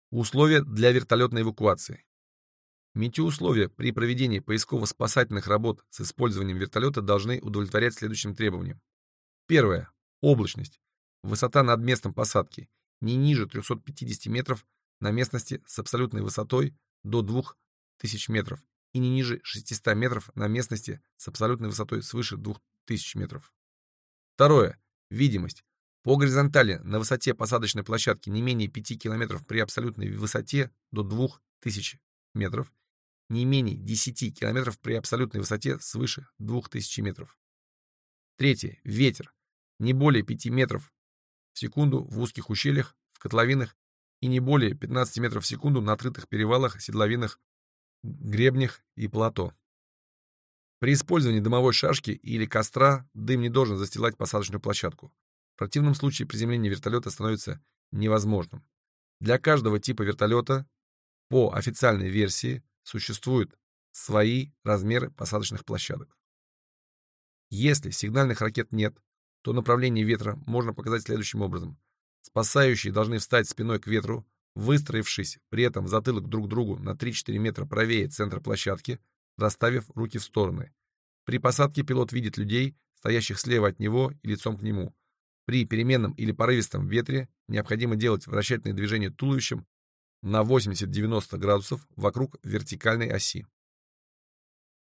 Условия для вертолетной эвакуации. Метеоусловия при проведении поисково-спасательных работ с использованием вертолета должны удовлетворять следующим требованиям. Первое. Облачность. Высота над местом посадки не ниже 350 метров на местности с абсолютной высотой до 2000 метров и не ниже 600 метров на местности с абсолютной высотой свыше 2000 метров. Второе. Видимость. По горизонтали на высоте посадочной площадки не менее 5 километров при абсолютной высоте до 2000 метров, не менее 10 километров при абсолютной высоте свыше 2000 метров. Третье. Ветер. Не более 5 метров в секунду в узких ущельях, в котловинах и не более 15 метров в секунду на отрытых перевалах, седловинах, гребнях и плато. При использовании дымовой шашки или костра дым не должен застилать посадочную площадку. В противном случае приземление вертолета становится невозможным. Для каждого типа вертолета по официальной версии существуют свои размеры посадочных площадок. Если сигнальных ракет нет, то направление ветра можно показать следующим образом. Спасающие должны встать спиной к ветру, выстроившись при этом затылок друг к другу на 3-4 метра правее центра площадки, расставив руки в стороны. При посадке пилот видит людей, стоящих слева от него и лицом к нему. При переменном или порывистом ветре необходимо делать вращательные движения туловищем на 80-90 градусов вокруг вертикальной оси.